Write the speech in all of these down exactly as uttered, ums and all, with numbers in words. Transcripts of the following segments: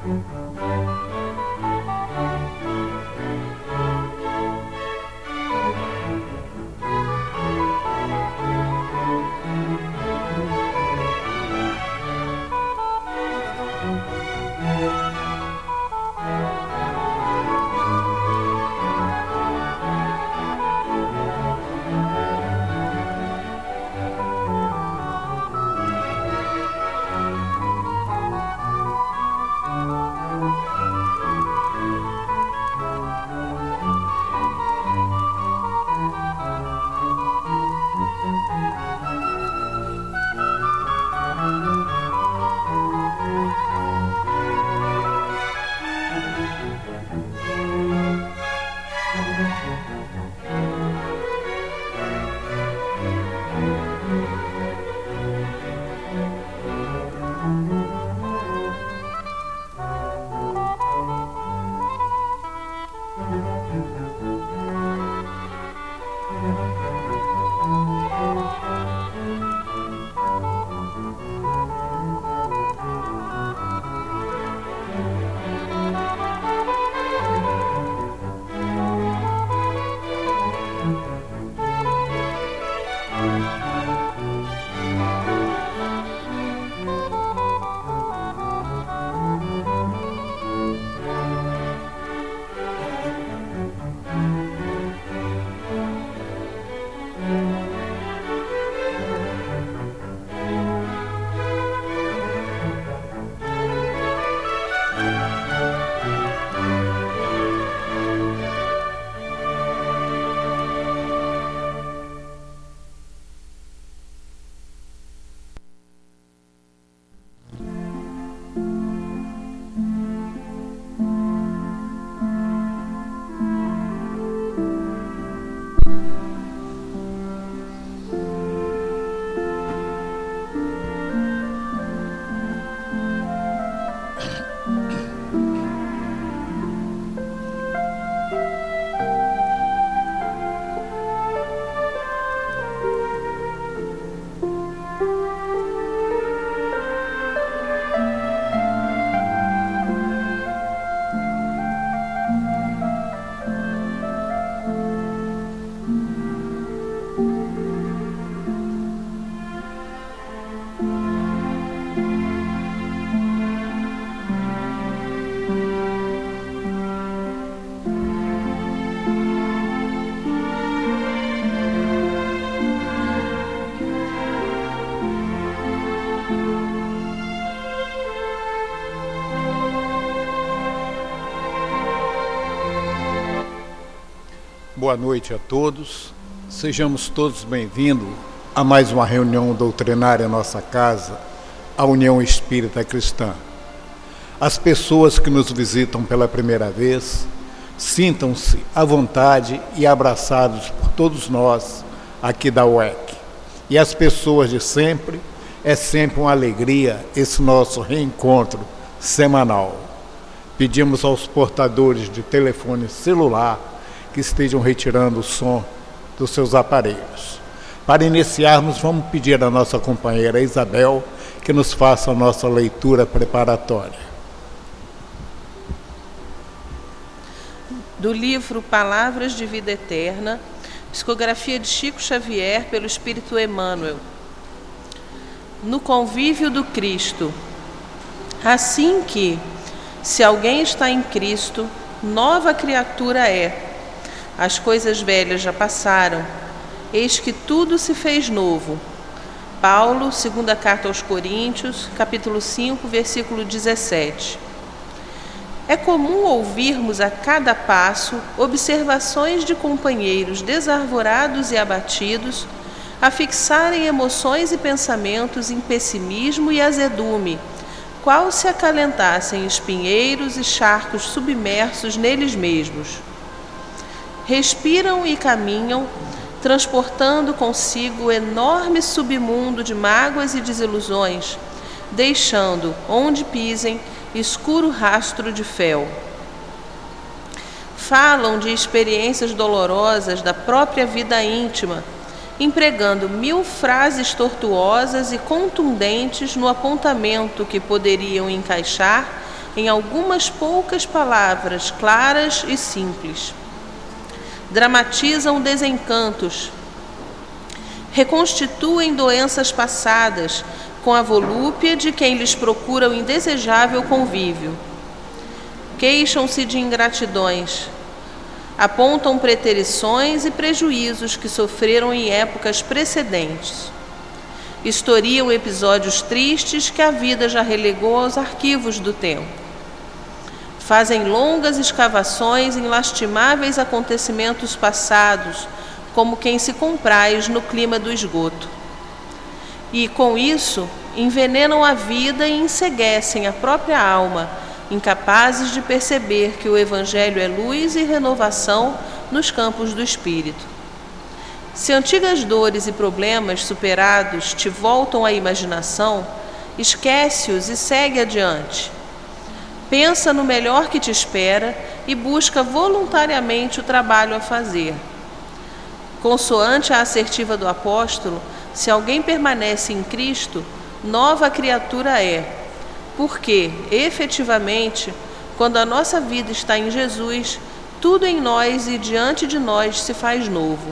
Boa noite a todos, sejamos todos bem-vindos a mais uma reunião doutrinária em nossa casa, a União Espírita Cristã. As pessoas que nos visitam pela primeira vez, sintam-se à vontade e abraçados por todos nós aqui da U E C. E as pessoas de sempre, é sempre uma alegria esse nosso reencontro semanal. Pedimos aos portadores de telefone celular que estejam retirando o som dos seus aparelhos. Para iniciarmos, vamos pedir à nossa companheira Isabel que nos faça a nossa leitura preparatória. Do livro Palavras de Vida Eterna, psicografia de Chico Xavier pelo Espírito Emmanuel. No convívio do Cristo. Assim que, se alguém está em Cristo, nova criatura é. As coisas velhas já passaram, eis que tudo se fez novo. Paulo, segunda carta aos Coríntios, capítulo cinco, versículo dezessete. É comum ouvirmos a cada passo observações de companheiros desarvorados e abatidos a fixarem emoções e pensamentos em pessimismo e azedume, qual se acalentassem espinheiros e charcos submersos neles mesmos. Respiram e caminham, transportando consigo o enorme submundo de mágoas e desilusões, deixando, onde pisem, escuro rastro de fel. Falam de experiências dolorosas da própria vida íntima, empregando mil frases tortuosas e contundentes no apontamento que poderiam encaixar em algumas poucas palavras claras e simples. Dramatizam desencantos, reconstituem doenças passadas com a volúpia de quem lhes procura o indesejável convívio. Queixam-se de ingratidões, apontam preterições e prejuízos que sofreram em épocas precedentes. Historiam episódios tristes que a vida já relegou aos arquivos do tempo. Fazem longas escavações em lastimáveis acontecimentos passados, como quem se compraz no clima do esgoto. E, com isso, envenenam a vida e enceguecem a própria alma, incapazes de perceber que o Evangelho é luz e renovação nos campos do Espírito. Se antigas dores e problemas superados te voltam à imaginação, esquece-os e segue adiante. Pensa no melhor que te espera e busca voluntariamente o trabalho a fazer. Consoante a assertiva do apóstolo, se alguém permanece em Cristo, nova criatura é, porque, efetivamente, quando a nossa vida está em Jesus, tudo em nós e diante de nós se faz novo.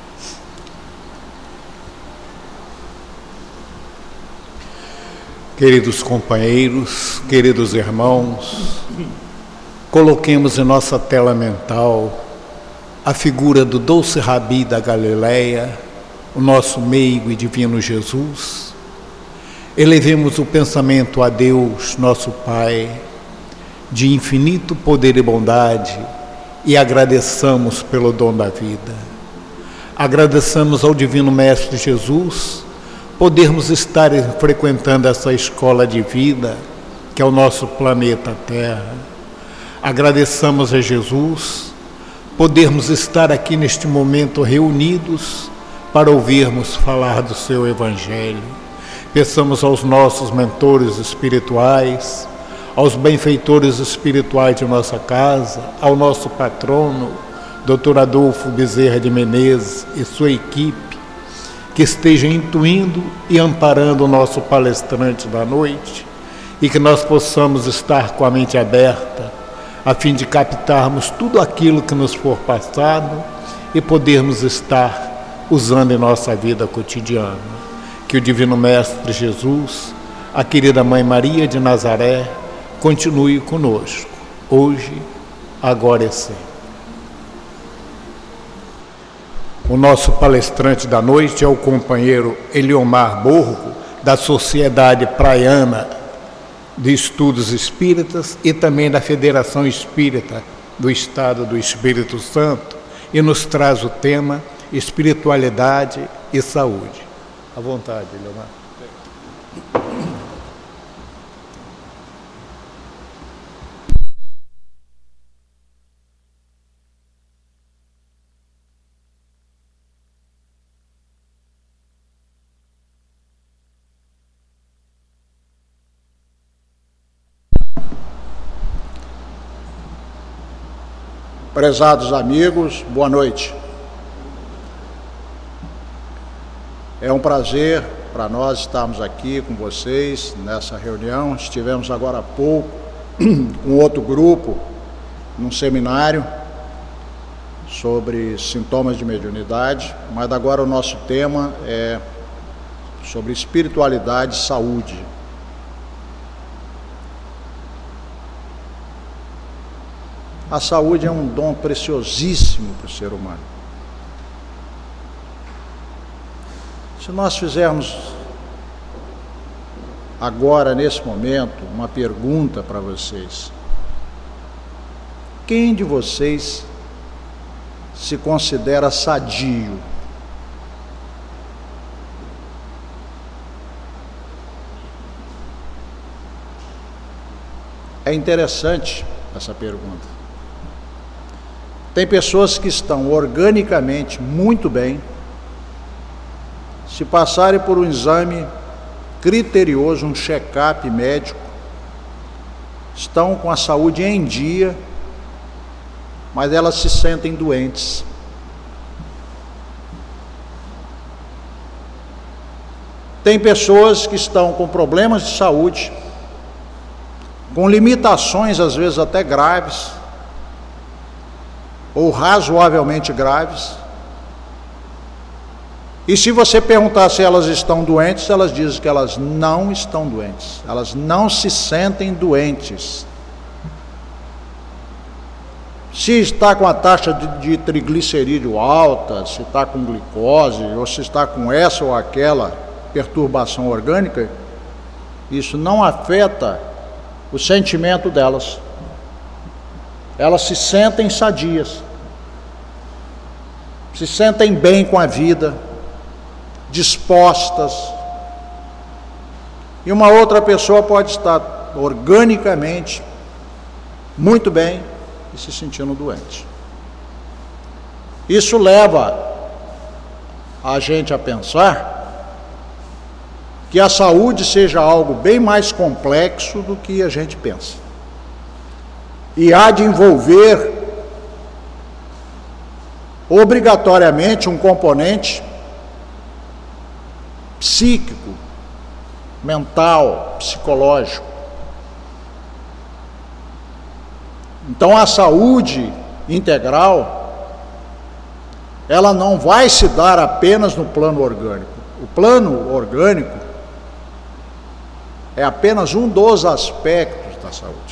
Queridos companheiros, queridos irmãos, coloquemos em nossa tela mental a figura do doce Rabi da Galileia, o nosso meigo e divino Jesus. Elevemos o pensamento a Deus, nosso Pai, de infinito poder e bondade, e agradeçamos pelo dom da vida. Agradeçamos ao Divino Mestre Jesus podermos estar frequentando essa escola de vida, que é o nosso planeta Terra. Agradeçamos a Jesus podermos estar aqui neste momento reunidos para ouvirmos falar do seu Evangelho. Peçamos aos nossos mentores espirituais, aos benfeitores espirituais de nossa casa, ao nosso patrono, doutor Adolfo Bezerra de Menezes e sua equipe, que esteja intuindo e amparando o nosso palestrante da noite, e que nós possamos estar com a mente aberta, a fim de captarmos tudo aquilo que nos for passado e podermos estar usando em nossa vida cotidiana. Que o Divino Mestre Jesus, a querida Mãe Maria de Nazaré, continue conosco, hoje, agora e sempre. O nosso palestrante da noite é o companheiro Eliomar Borgo, da Sociedade Praiana de Estudos Espíritas e também da Federação Espírita do Estado do Espírito Santo, e nos traz o tema Espiritualidade e Saúde. À vontade, Eliomar. Prezados amigos, boa noite. É um prazer para nós estarmos aqui com vocês nessa reunião. Estivemos agora há pouco com outro grupo, num seminário sobre sintomas de mediunidade, mas agora o nosso tema é sobre espiritualidade e saúde. A saúde é um dom preciosíssimo para o ser humano. Se nós fizermos agora, nesse momento, uma pergunta para vocês: quem de vocês se considera sadio? É interessante essa pergunta. Tem pessoas que estão organicamente muito bem, se passarem por um exame criterioso, um check-up médico, estão com a saúde em dia, mas elas se sentem doentes. Tem pessoas que estão com problemas de saúde, com limitações às vezes até graves, ou razoavelmente graves. E se você perguntar se elas estão doentes, elas dizem que elas não estão doentes, elas não se sentem doentes. Se está com a taxa de, de triglicerídeo alta, se está com glicose, ou se está com essa ou aquela perturbação orgânica, isso não afeta o sentimento delas. Elas se sentem sadias, se sentem bem com a vida, dispostas. E uma outra pessoa pode estar organicamente muito bem e se sentindo doente. Isso leva a gente a pensar que a saúde seja algo bem mais complexo do que a gente pensa. E há de envolver obrigatoriamente um componente psíquico, mental, psicológico. Então a saúde integral, ela não vai se dar apenas no plano orgânico. O plano orgânico é apenas um dos aspectos da saúde.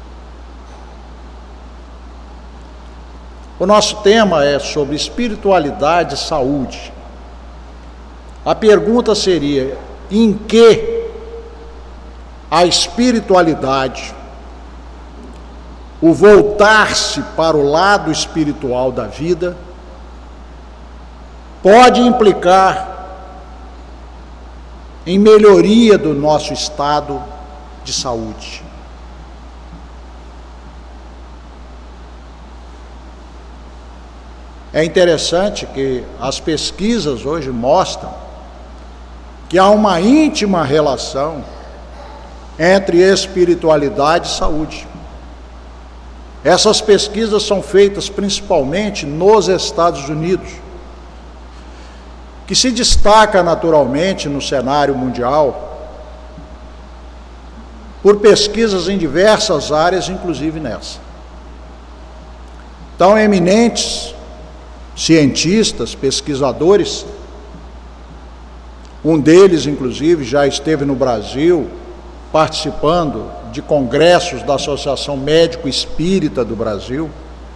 O nosso tema é sobre espiritualidade e saúde. A pergunta seria: em que a espiritualidade, o voltar-se para o lado espiritual da vida, pode implicar em melhoria do nosso estado de saúde? É interessante que as pesquisas hoje mostram que há uma íntima relação entre espiritualidade e saúde. Essas pesquisas são feitas principalmente nos Estados Unidos, que se destaca naturalmente no cenário mundial por pesquisas em diversas áreas, inclusive nessa. Então, eminentes cientistas, pesquisadores, um deles, inclusive, já esteve no Brasil, participando de congressos da Associação Médico Espírita do Brasil,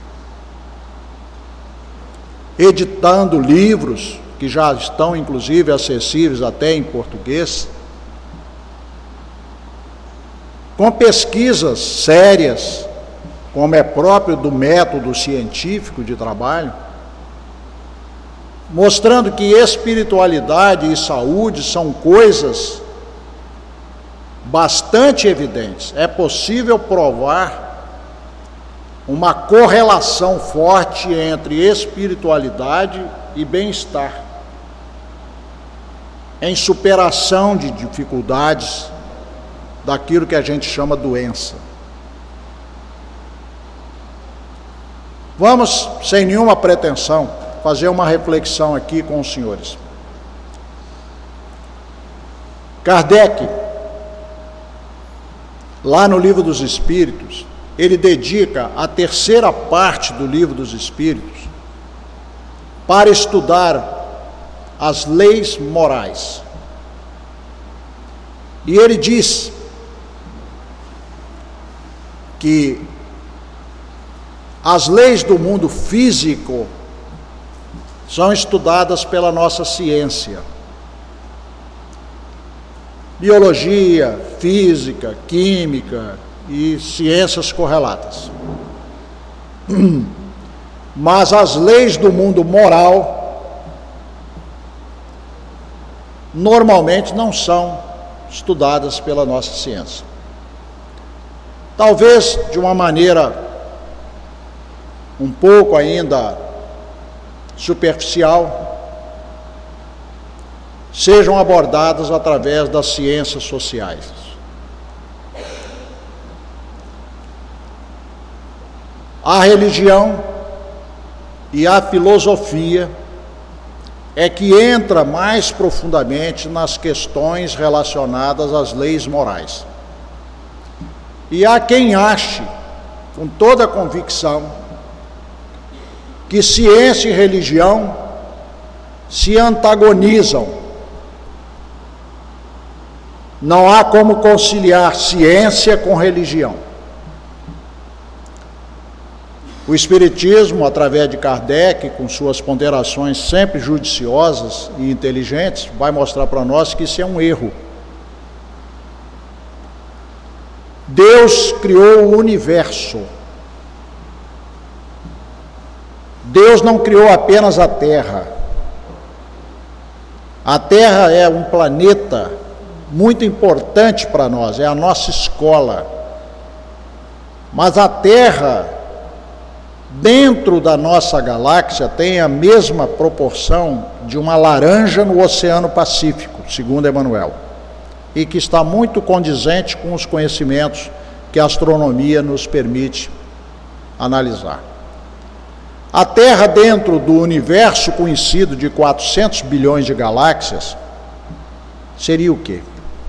editando livros que já estão, inclusive, acessíveis até em português, com pesquisas sérias, como é próprio do método científico de trabalho, mostrando que espiritualidade e saúde são coisas bastante evidentes. É possível provar uma correlação forte entre espiritualidade e bem-estar, em superação de dificuldades daquilo que a gente chama doença. Vamos, sem nenhuma pretensão, fazer uma reflexão aqui com os senhores. Kardec, lá no Livro dos Espíritos, ele dedica a terceira parte do Livro dos Espíritos para estudar as leis morais. E ele diz que as leis do mundo físico são estudadas pela nossa ciência. Biologia, física, química e ciências correlatas. Mas as leis do mundo moral normalmente não são estudadas pela nossa ciência. Talvez de uma maneira um pouco ainda superficial, sejam abordadas através das ciências sociais. A religião e a filosofia é que entra mais profundamente nas questões relacionadas às leis morais. E há quem ache, com toda a convicção, que ciência e religião se antagonizam. Não há como conciliar ciência com religião. O Espiritismo, através de Kardec, com suas ponderações sempre judiciosas e inteligentes, vai mostrar para nós que isso é um erro. Deus criou o universo. Deus não criou apenas a Terra. A Terra é um planeta muito importante para nós, é a nossa escola. Mas a Terra, dentro da nossa galáxia, tem a mesma proporção de uma laranja no Oceano Pacífico, segundo Emmanuel, e que está muito condizente com os conhecimentos que a astronomia nos permite analisar. A Terra, dentro do universo conhecido de quatrocentos bilhões de galáxias, seria o quê?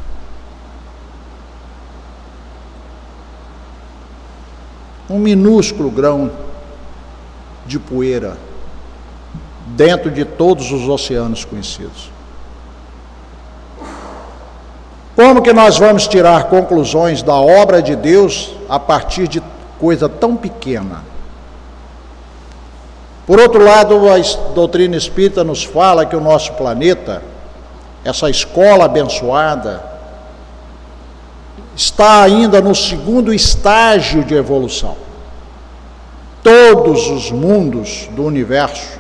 Um minúsculo grão de poeira dentro de todos os oceanos conhecidos. Como que nós vamos tirar conclusões da obra de Deus a partir de coisa tão pequena? Por outro lado, a doutrina espírita nos fala que o nosso planeta, essa escola abençoada, está ainda no segundo estágio de evolução. Todos os mundos do universo,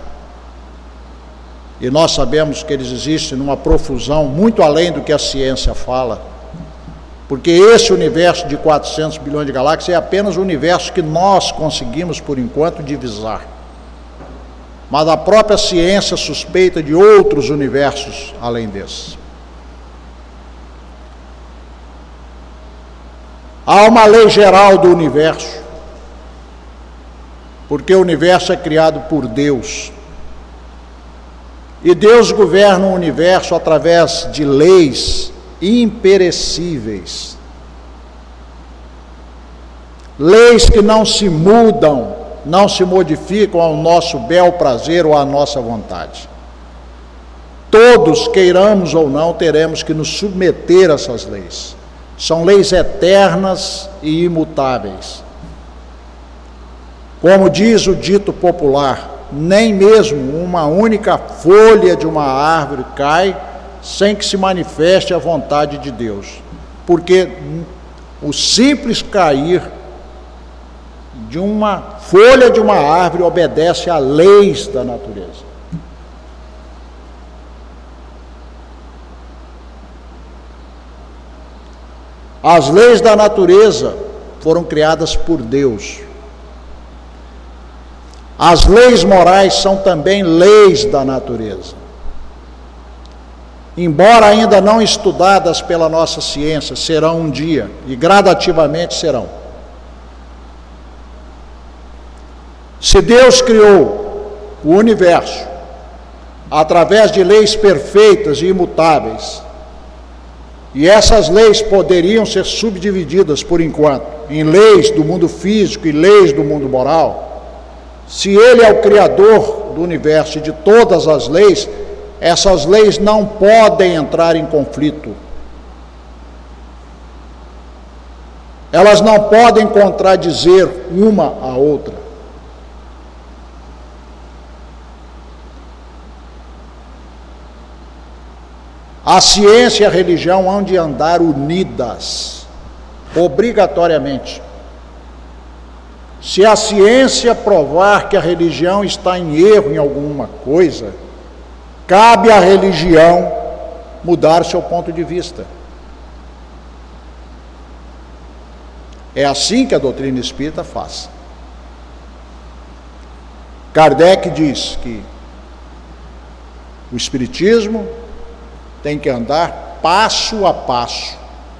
e nós sabemos que eles existem numa profusão muito além do que a ciência fala, porque esse universo de quatrocentos bilhões de galáxias é apenas o universo que nós conseguimos, por enquanto, divisar. Mas a própria ciência suspeita de outros universos além desse. Há uma lei geral do universo, porque o universo é criado por Deus. E Deus governa o universo através de leis imperecíveis. Leis que não se mudam, não se modificam ao nosso bel prazer ou à nossa vontade. Todos, queiramos ou não, teremos que nos submeter a essas leis. São leis eternas e imutáveis. Como diz o dito popular, nem mesmo uma única folha de uma árvore cai sem que se manifeste a vontade de Deus, porque o simples cair de uma folha de uma árvore obedece a leis da natureza. As leis da natureza foram criadas por Deus. As leis morais são também leis da natureza. Embora ainda não estudadas pela nossa ciência, serão um dia, e gradativamente serão. Se Deus criou o universo através de leis perfeitas e imutáveis, e essas leis poderiam ser subdivididas, por enquanto, em leis do mundo físico e leis do mundo moral, se Ele é o Criador do universo e de todas as leis, essas leis não podem entrar em conflito. Elas não podem contradizer uma a outra. A ciência e a religião hão de andar unidas, obrigatoriamente. Se a ciência provar que a religião está em erro em alguma coisa, cabe à religião mudar seu ponto de vista. É assim que a doutrina espírita faz. Kardec diz que o espiritismo tem que andar passo a passo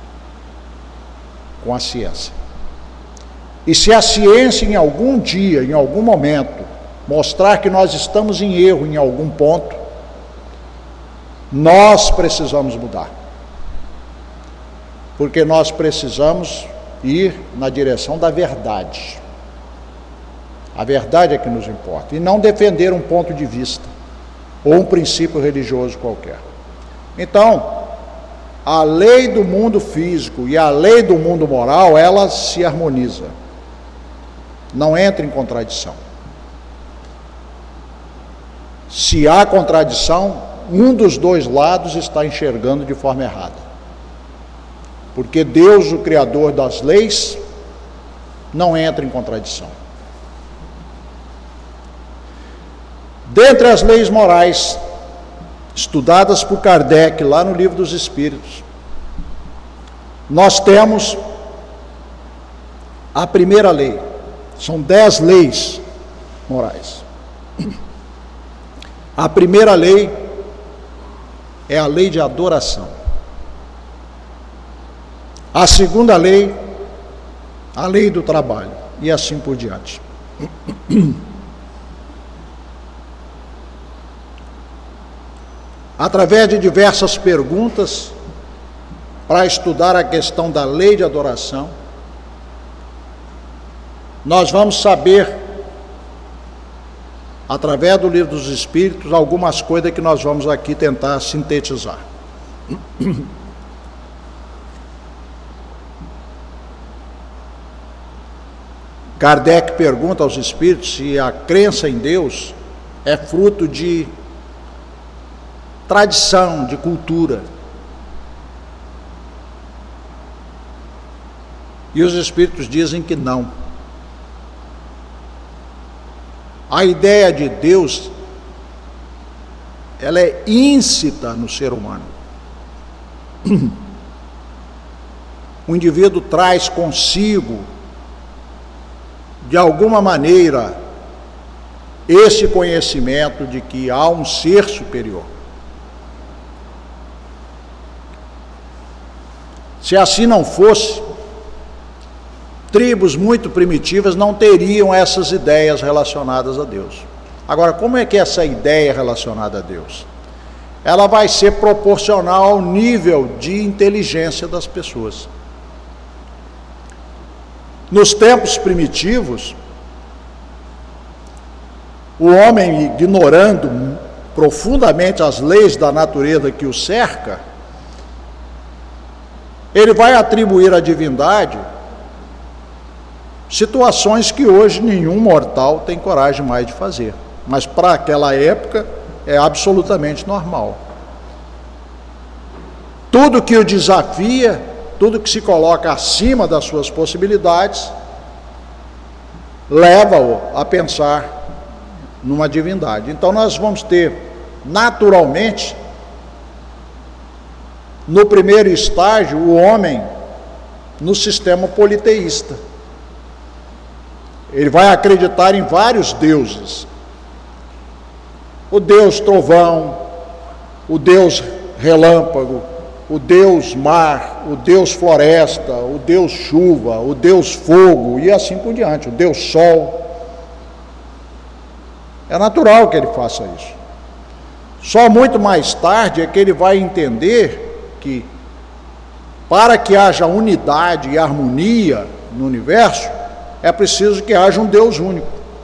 com a ciência. E se a ciência em algum dia, em algum momento, mostrar que nós estamos em erro em algum ponto, nós precisamos mudar. Porque nós precisamos ir na direção da verdade. A verdade é que nos importa, e não defender um ponto de vista ou um princípio religioso qualquer. Então, a lei do mundo físico e a lei do mundo moral, elas se harmonizam. Não entra em contradição. Se há contradição, um dos dois lados está enxergando de forma errada. Porque Deus, o Criador das leis, não entra em contradição. Dentre as leis morais estudadas por Kardec lá no Livro dos Espíritos, nós temos a primeira lei. São dez leis morais. A primeira lei é a lei de adoração. A segunda lei, a lei do trabalho, e assim por diante. Através de diversas perguntas, para estudar a questão da lei de adoração, nós vamos saber, através do Livro dos Espíritos, algumas coisas que nós vamos aqui tentar sintetizar. Kardec pergunta aos Espíritos se a crença em Deus é fruto de tradição, de cultura. E os Espíritos dizem que não. A ideia de Deus, ela é íncita no ser humano. O indivíduo traz consigo, de alguma maneira, esse conhecimento de que há um ser superior. Se assim não fosse, tribos muito primitivas não teriam essas ideias relacionadas a Deus. Agora, como é que é essa ideia relacionada a Deus? Ela vai ser proporcional ao nível de inteligência das pessoas. Nos tempos primitivos, o homem, ignorando profundamente as leis da natureza que o cerca, ele vai atribuir à divindade situações que hoje nenhum mortal tem coragem mais de fazer. Mas para aquela época é absolutamente normal. Tudo que o desafia, tudo que se coloca acima das suas possibilidades, leva-o a pensar numa divindade. Então nós vamos ter, naturalmente, no primeiro estágio, o homem no sistema politeísta. Ele vai acreditar em vários deuses. O Deus trovão, o Deus relâmpago, o Deus mar, o Deus floresta, o Deus chuva, o Deus fogo e assim por diante, o Deus sol. É natural que ele faça isso. Só muito mais tarde é que ele vai entender que, para que haja unidade e harmonia no universo, é preciso que haja um Deus único.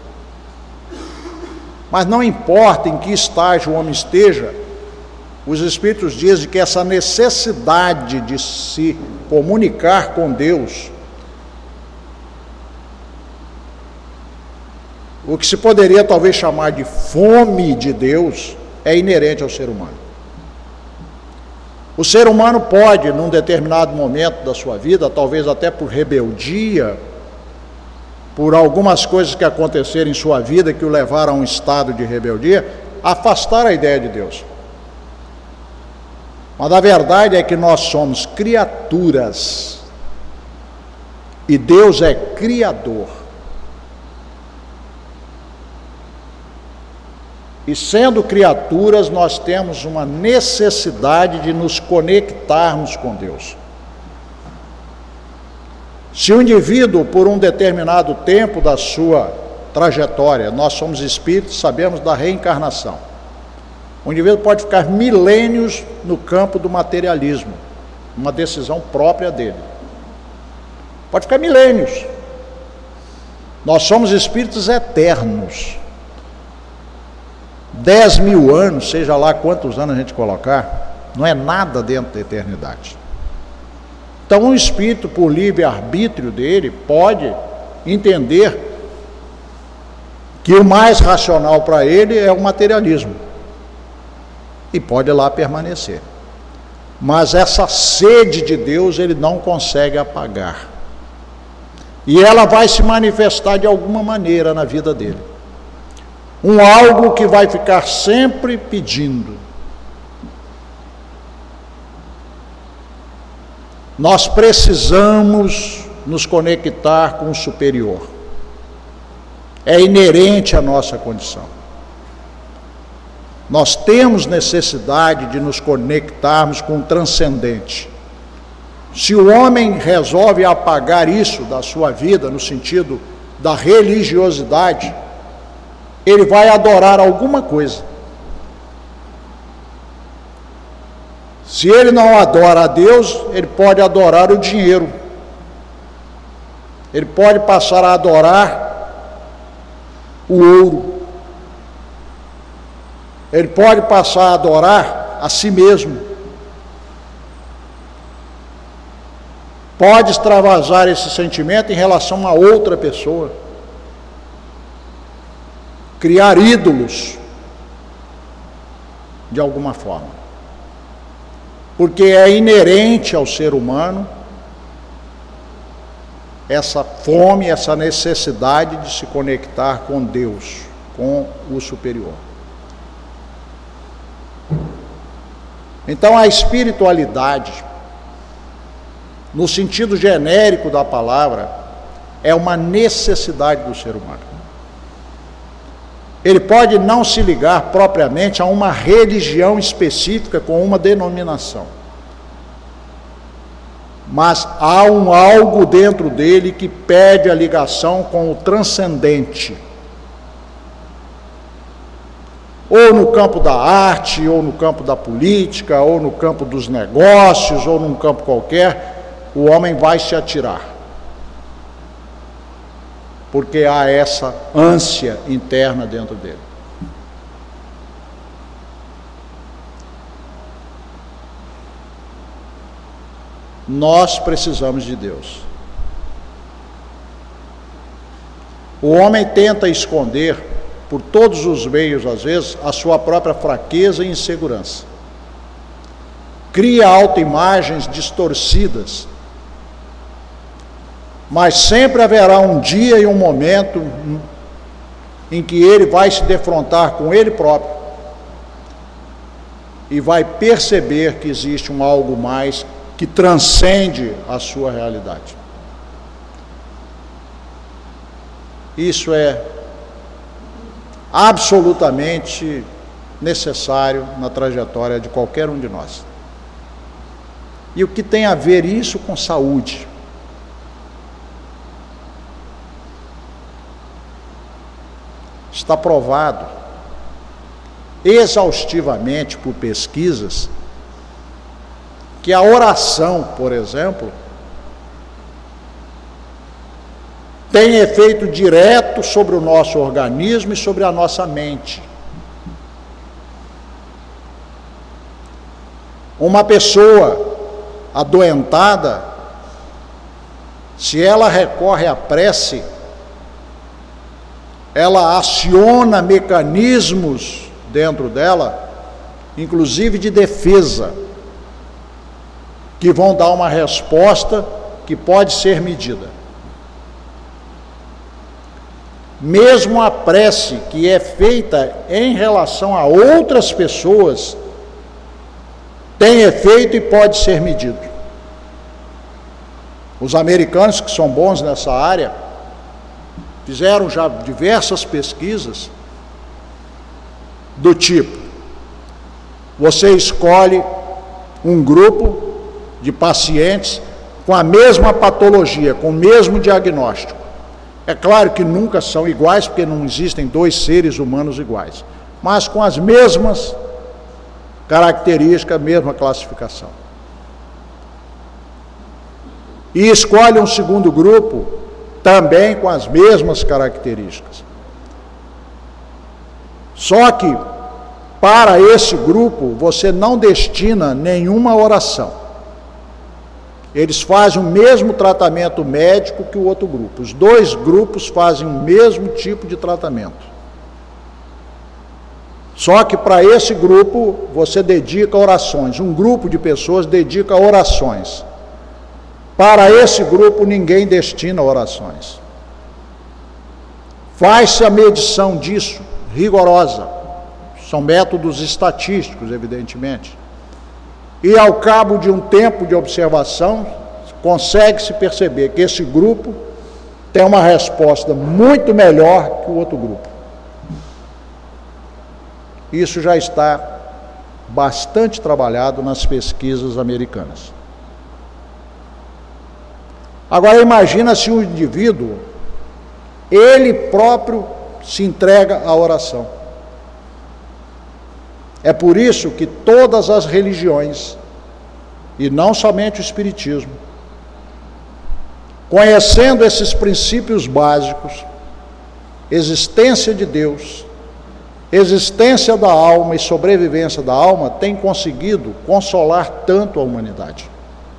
Mas não importa em que estágio o homem esteja, os Espíritos dizem que essa necessidade de se comunicar com Deus, o que se poderia talvez chamar de fome de Deus, é inerente ao ser humano. O ser humano pode, num determinado momento da sua vida, talvez até por rebeldia, por algumas coisas que aconteceram em sua vida que o levaram a um estado de rebeldia, afastar a ideia de Deus. Mas a verdade é que nós somos criaturas e Deus é criador. E sendo criaturas, nós temos uma necessidade de nos conectarmos com Deus. Se o indivíduo, por um determinado tempo da sua trajetória, nós somos espíritos, sabemos da reencarnação. O indivíduo pode ficar milênios no campo do materialismo, uma decisão própria dele. Pode ficar milênios. Nós somos espíritos eternos. Dez mil anos, seja lá quantos anos a gente colocar, não é nada dentro da eternidade. Então, um espírito, por livre-arbítrio dele, pode entender que o mais racional para ele é o materialismo. E pode lá permanecer. Mas essa sede de Deus ele não consegue apagar. E ela vai se manifestar de alguma maneira na vida dele. Um algo que vai ficar sempre pedindo. Nós precisamos nos conectar com o superior. É inerente à nossa condição. Nós temos necessidade de nos conectarmos com o transcendente. Se o homem resolve apagar isso da sua vida, no sentido da religiosidade, ele vai adorar alguma coisa. Se ele não adora a Deus, ele pode adorar o dinheiro. Ele pode passar a adorar o ouro. Ele pode passar a adorar a si mesmo. Pode extravasar esse sentimento em relação a outra pessoa. Criar ídolos, de alguma forma. Porque é inerente ao ser humano essa fome, essa necessidade de se conectar com Deus, com o superior. Então a espiritualidade, no sentido genérico da palavra, é uma necessidade do ser humano. Ele pode não se ligar propriamente a uma religião específica com uma denominação. Mas há um algo dentro dele que pede a ligação com o transcendente. Ou no campo da arte, ou no campo da política, ou no campo dos negócios, ou num campo qualquer, o homem vai se atirar. Porque há essa ânsia interna dentro dele. Nós precisamos de Deus. O homem tenta esconder, por todos os meios, às vezes, a sua própria fraqueza e insegurança. Cria autoimagens distorcidas. Mas sempre haverá um dia e um momento em que ele vai se defrontar com ele próprio e vai perceber que existe um algo mais que transcende a sua realidade. Isso é absolutamente necessário na trajetória de qualquer um de nós. E o que tem a ver isso com saúde? Está provado exaustivamente por pesquisas que a oração, por exemplo, tem efeito direto sobre o nosso organismo e sobre a nossa mente. Uma pessoa adoentada, se ela recorre à prece, ela aciona mecanismos dentro dela, inclusive de defesa, que vão dar uma resposta que pode ser medida. Mesmo a prece que é feita em relação a outras pessoas, tem efeito e pode ser medido. Os americanos, que são bons nessa área, fizeram já diversas pesquisas do tipo: você escolhe um grupo de pacientes com a mesma patologia, com o mesmo diagnóstico. É claro que nunca são iguais, porque não existem dois seres humanos iguais, mas com as mesmas características, a mesma classificação. e escolhe um segundo grupo também com as mesmas características. Só que para esse grupo você não destina nenhuma oração. Eles fazem o mesmo tratamento médico que o outro grupo. Os dois grupos fazem o mesmo tipo de tratamento. Só que para esse grupo você dedica orações. Um grupo de pessoas dedica orações. Para esse grupo ninguém destina orações. Faz-se a medição disso, rigorosa. São métodos estatísticos, evidentemente. E ao cabo de um tempo de observação, consegue-se perceber que esse grupo tem uma resposta muito melhor que o outro grupo. Isso já está bastante trabalhado nas pesquisas americanas. Agora imagina se o indivíduo, ele próprio se entrega à oração. É por isso que todas as religiões, e não somente o Espiritismo, conhecendo esses princípios básicos, existência de Deus, existência da alma e sobrevivência da alma, tem conseguido consolar tanto a humanidade.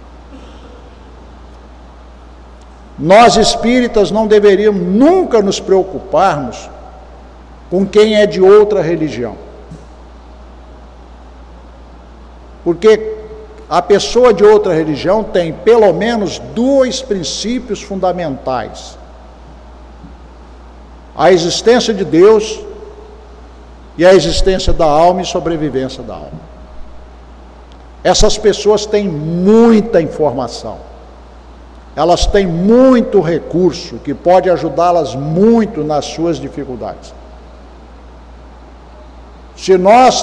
Nós espíritas não deveríamos nunca nos preocuparmos com quem é de outra religião. Porque a pessoa de outra religião tem pelo menos dois princípios fundamentais: a existência de Deus e a existência da alma e sobrevivência da alma. Essas pessoas têm muita informação, elas têm muito recurso que pode ajudá-las muito nas suas dificuldades. Se nós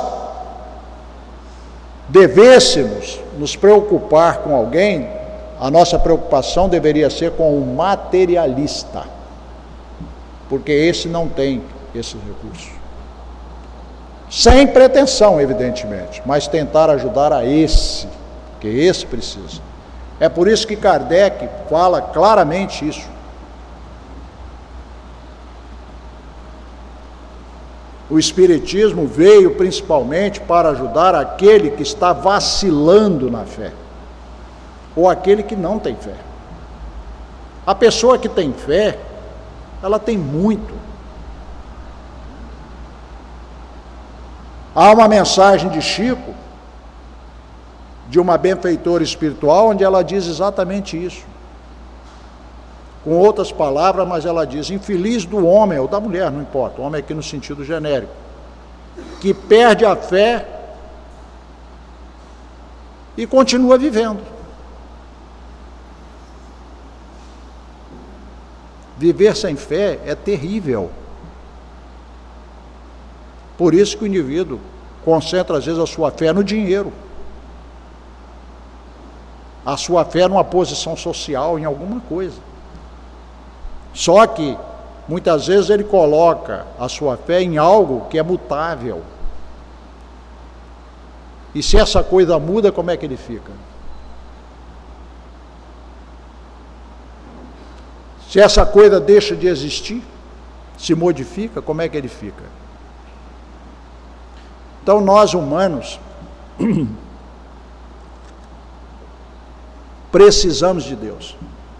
devêssemos nos preocupar com alguém, a nossa preocupação deveria ser com o materialista, porque esse não tem esse recurso. Sem pretensão, evidentemente, mas tentar ajudar a esse, porque esse precisa. É por isso que Kardec fala claramente isso. O Espiritismo veio principalmente para ajudar aquele que está vacilando na fé, ou aquele que não tem fé. A pessoa que tem fé, ela tem muito. Há uma mensagem de Chico, de uma benfeitora espiritual, onde ela diz exatamente isso. Com outras palavras, mas ela diz: infeliz do homem, ou da mulher, não importa, o homem aqui no sentido genérico, que perde a fé e continua vivendo. Viver sem fé é terrível. Por isso que o indivíduo concentra às vezes a sua fé no dinheiro, a sua fé numa posição social, em alguma coisa. Só que, muitas vezes, ele coloca a sua fé em algo que é mutável. E se essa coisa muda, como é que ele fica? Se essa coisa deixa de existir, se modifica, como é que ele fica? Então, nós humanos precisamos de Deus.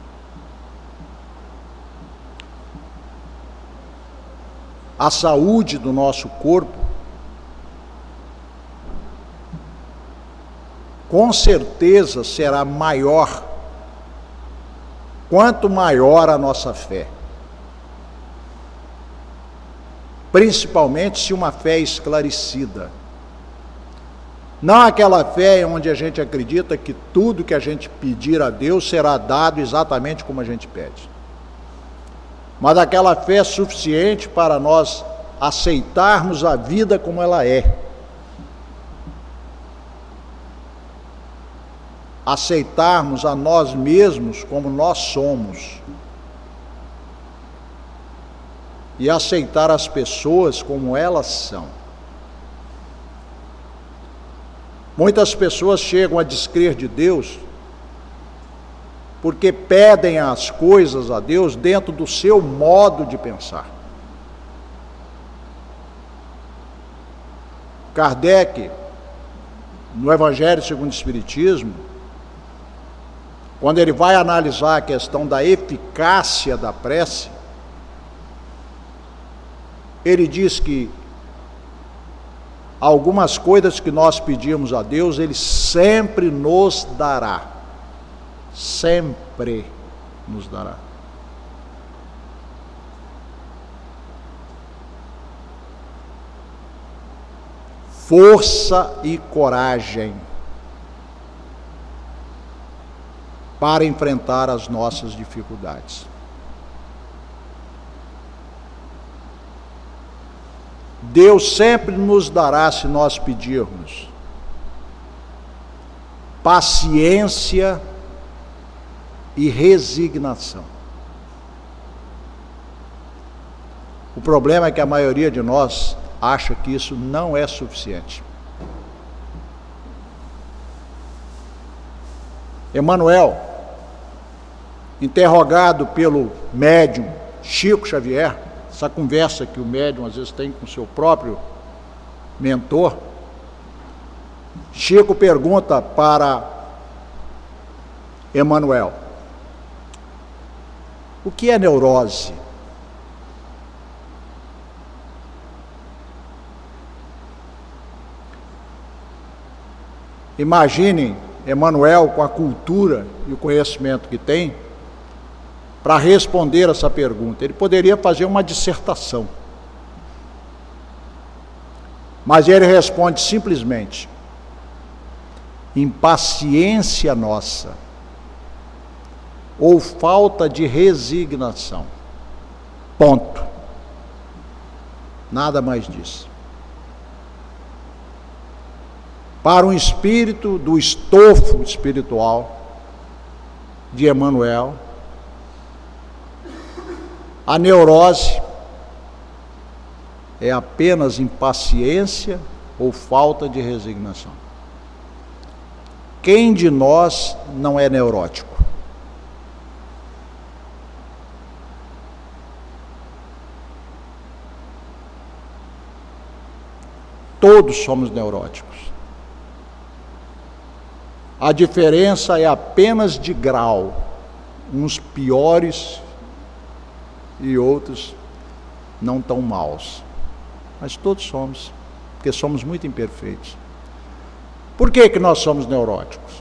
A saúde do nosso corpo, com certeza, será maior quanto maior a nossa fé. Principalmente se uma fé esclarecida. Não aquela fé onde a gente acredita que tudo que a gente pedir a Deus será dado exatamente como a gente pede. Mas aquela fé suficiente para nós aceitarmos a vida como ela é. Aceitarmos a nós mesmos como nós somos. E aceitar as pessoas como elas são. Muitas pessoas chegam a descrer de Deus porque pedem as coisas a Deus dentro do seu modo de pensar. Kardec, no Evangelho segundo o Espiritismo, quando ele vai analisar a questão da eficácia da prece, ele diz que algumas coisas que nós pedimos a Deus, Ele sempre nos dará. Sempre nos dará. Força e coragem para enfrentar as nossas dificuldades. Deus sempre nos dará, se nós pedirmos, paciência e resignação. O problema é que a maioria de nós acha que isso não é suficiente. Emmanuel, interrogado pelo médium Chico Xavier, essa conversa que o médium às vezes tem com o seu próprio mentor, Chico pergunta para Emmanuel: o que é neurose? Imaginem Emmanuel, com a cultura e o conhecimento que tem, para responder essa pergunta. Ele poderia fazer uma dissertação, mas ele responde simplesmente: impaciência nossa, ou falta de resignação. Ponto. Nada mais disso. Para um espírito do estofo espiritual de Emmanuel, a neurose é apenas impaciência ou falta de resignação. Quem de nós não é neurótico? Todos somos neuróticos. A diferença é apenas de grau, uns piores e outros não tão maus. Mas todos somos, porque somos muito imperfeitos. Por que que nós somos neuróticos?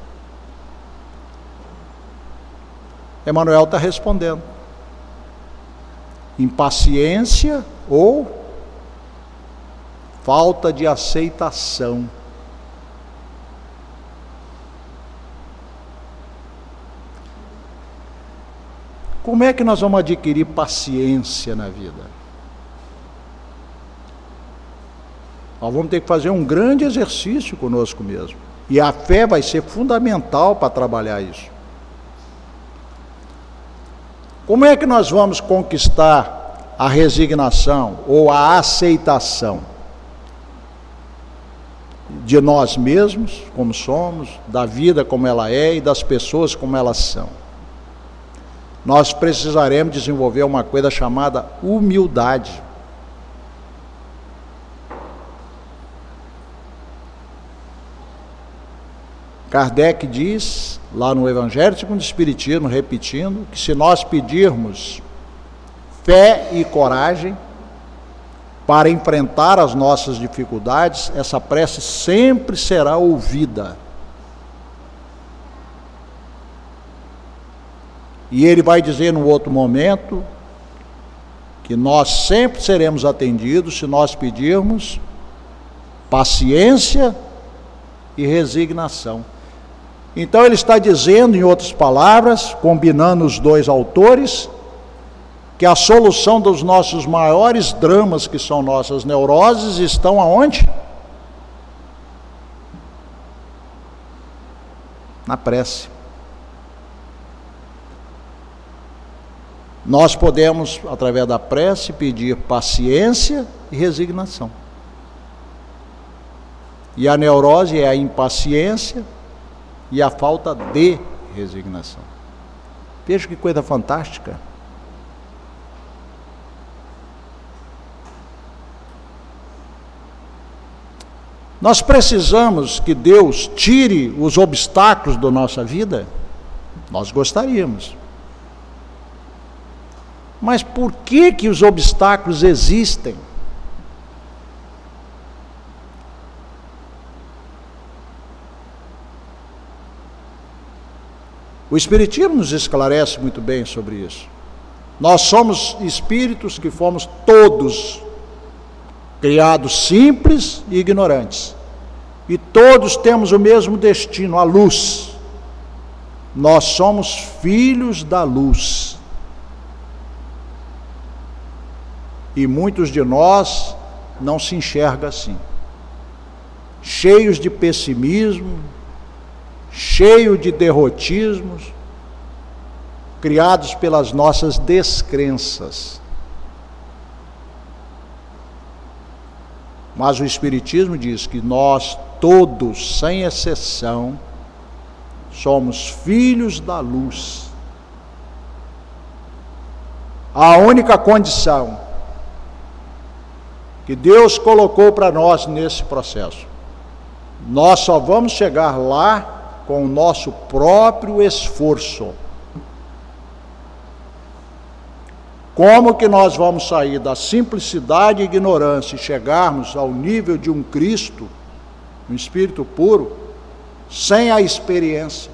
Emmanuel está respondendo: impaciência ou falta de aceitação. Como é que nós vamos adquirir paciência na vida? Nós vamos ter que fazer um grande exercício conosco mesmo. E a fé vai ser fundamental para trabalhar isso. Como é que nós vamos conquistar a resignação ou a aceitação de nós mesmos, como somos, da vida como ela é e das pessoas como elas são? Nós precisaremos desenvolver uma coisa chamada humildade. Kardec diz, lá no Evangelho segundo o Espiritismo, repetindo, que se nós pedirmos fé e coragem para enfrentar as nossas dificuldades, essa prece sempre será ouvida. E ele vai dizer no outro momento que nós sempre seremos atendidos se nós pedirmos paciência e resignação. Então ele está dizendo, em outras palavras, combinando os dois autores, que a solução dos nossos maiores dramas, que são nossas neuroses, estão aonde? Na prece. Nós podemos, através da prece, pedir paciência e resignação. E a neurose é a impaciência e a falta de resignação. Veja que coisa fantástica. Nós precisamos que Deus tire os obstáculos da nossa vida? Nós gostaríamos. Mas por que que os obstáculos existem? O Espiritismo nos esclarece muito bem sobre isso. Nós somos espíritos que fomos todos criados simples e ignorantes. E todos temos o mesmo destino, a luz. Nós somos filhos da luz. E muitos de nós não se enxergam assim. Cheios de pessimismo, cheios de derrotismos, criados pelas nossas descrenças. Mas o Espiritismo diz que nós todos, sem exceção, somos filhos da luz. A única condição que Deus colocou para nós nesse processo, nós só vamos chegar lá com o nosso próprio esforço. Como que nós vamos sair da simplicidade e ignorância e chegarmos ao nível de um Cristo, um Espírito puro, sem a experiência?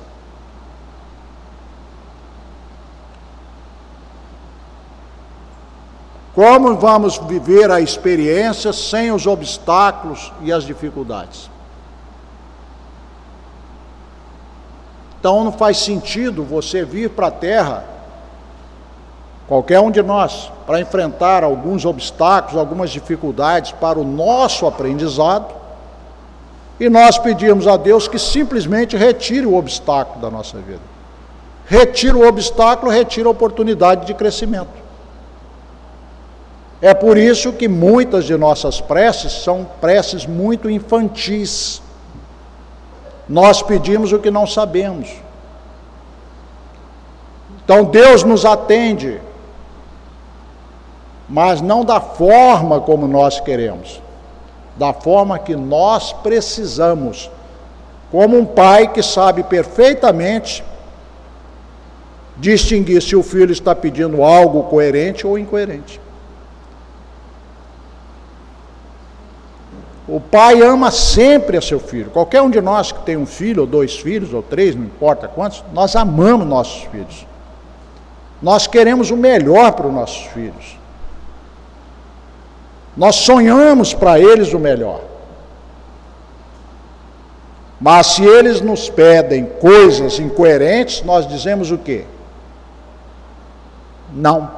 Como vamos viver a experiência sem os obstáculos e as dificuldades? Então não faz sentido você vir para a Terra, qualquer um de nós, para enfrentar alguns obstáculos, algumas dificuldades para o nosso aprendizado, e nós pedimos a Deus que simplesmente retire o obstáculo da nossa vida. Retira o obstáculo, retira a oportunidade de crescimento. É por isso que muitas de nossas preces são preces muito infantis. Nós pedimos o que não sabemos. Então Deus nos atende, mas não da forma como nós queremos, da forma que nós precisamos, como um pai que sabe perfeitamente distinguir se o filho está pedindo algo coerente ou incoerente. O pai ama sempre a seu filho. Qualquer um de nós que tem um filho, ou dois filhos, ou três, não importa quantos, nós amamos nossos filhos. Nós queremos o melhor para os nossos filhos. Nós sonhamos para eles o melhor. Mas se eles nos pedem coisas incoerentes, nós dizemos o quê? Não.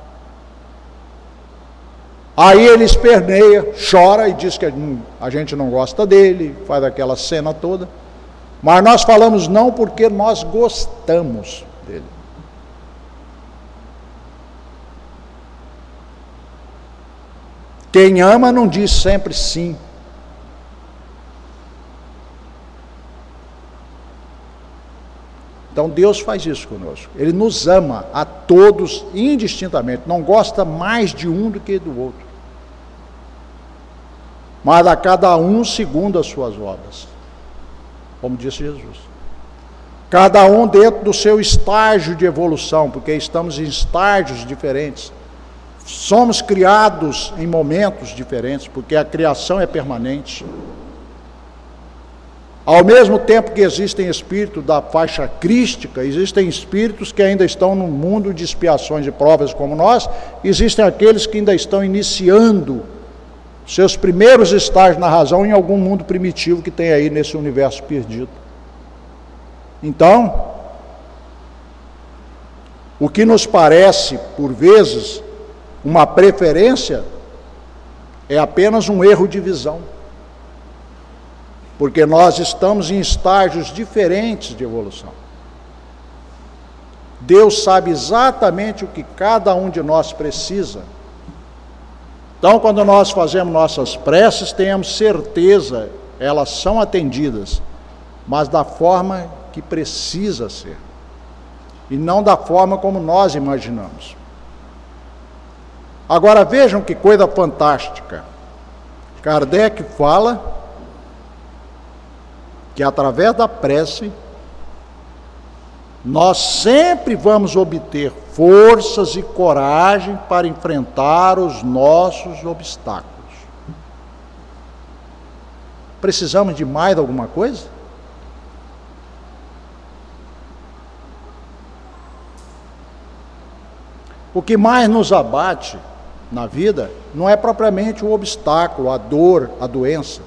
Aí ele esperneia, chora e diz que a gente não gosta dele, faz aquela cena toda. Mas nós falamos não porque nós gostamos dele. Quem ama não diz sempre sim. Então Deus faz isso conosco. Ele nos ama a todos indistintamente. Não gosta mais de um do que do outro. Mas a cada um segundo as suas obras. Como disse Jesus. Cada um dentro do seu estágio de evolução, porque estamos em estágios diferentes. Somos criados em momentos diferentes, porque a criação é permanente. Ao mesmo tempo que existem espíritos da faixa crística, existem espíritos que ainda estão no mundo de expiações e provas como nós, existem aqueles que ainda estão iniciando seus primeiros estágios na razão em algum mundo primitivo que tem aí nesse universo perdido. Então, o que nos parece, por vezes, uma preferência, é apenas um erro de visão. Porque nós estamos em estágios diferentes de evolução. Deus sabe exatamente o que cada um de nós precisa. Então, quando nós fazemos nossas preces, tenhamos certeza, elas são atendidas, mas da forma que precisa ser. e não da forma como nós imaginamos. Agora vejam que coisa fantástica. Kardec fala que através da prece nós sempre vamos obter forças e coragem para enfrentar os nossos obstáculos. Precisamos de mais alguma coisa? O que mais nos abate na vida não é propriamente o obstáculo, a dor, a doença.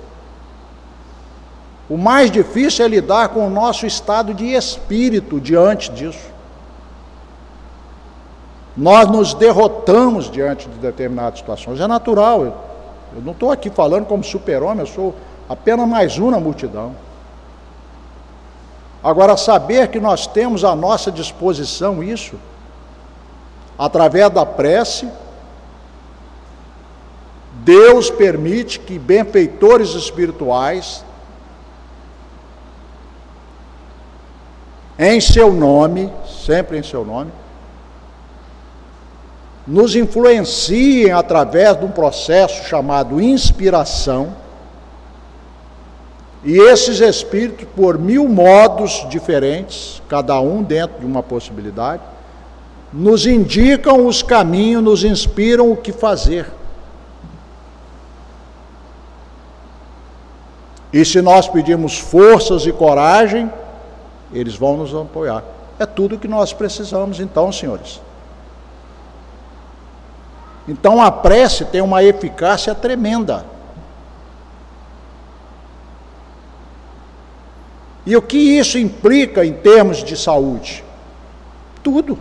O mais difícil é lidar com o nosso estado de espírito diante disso. Nós nos derrotamos diante de determinadas situações. É natural, eu, eu não estou aqui falando como super-homem, eu sou apenas mais um na multidão. Agora, saber que nós temos à nossa disposição isso, através da prece, Deus permite que benfeitores espirituais, em seu nome, sempre em seu nome, nos influenciem através de um processo chamado inspiração, e esses espíritos, por mil modos diferentes, cada um dentro de uma possibilidade, nos indicam os caminhos, nos inspiram o que fazer. E se nós pedimos forças e coragem, eles vão nos apoiar. É tudo que nós precisamos, então, senhores. Então a prece tem uma eficácia tremenda. E o que isso implica em termos de saúde? Tudo.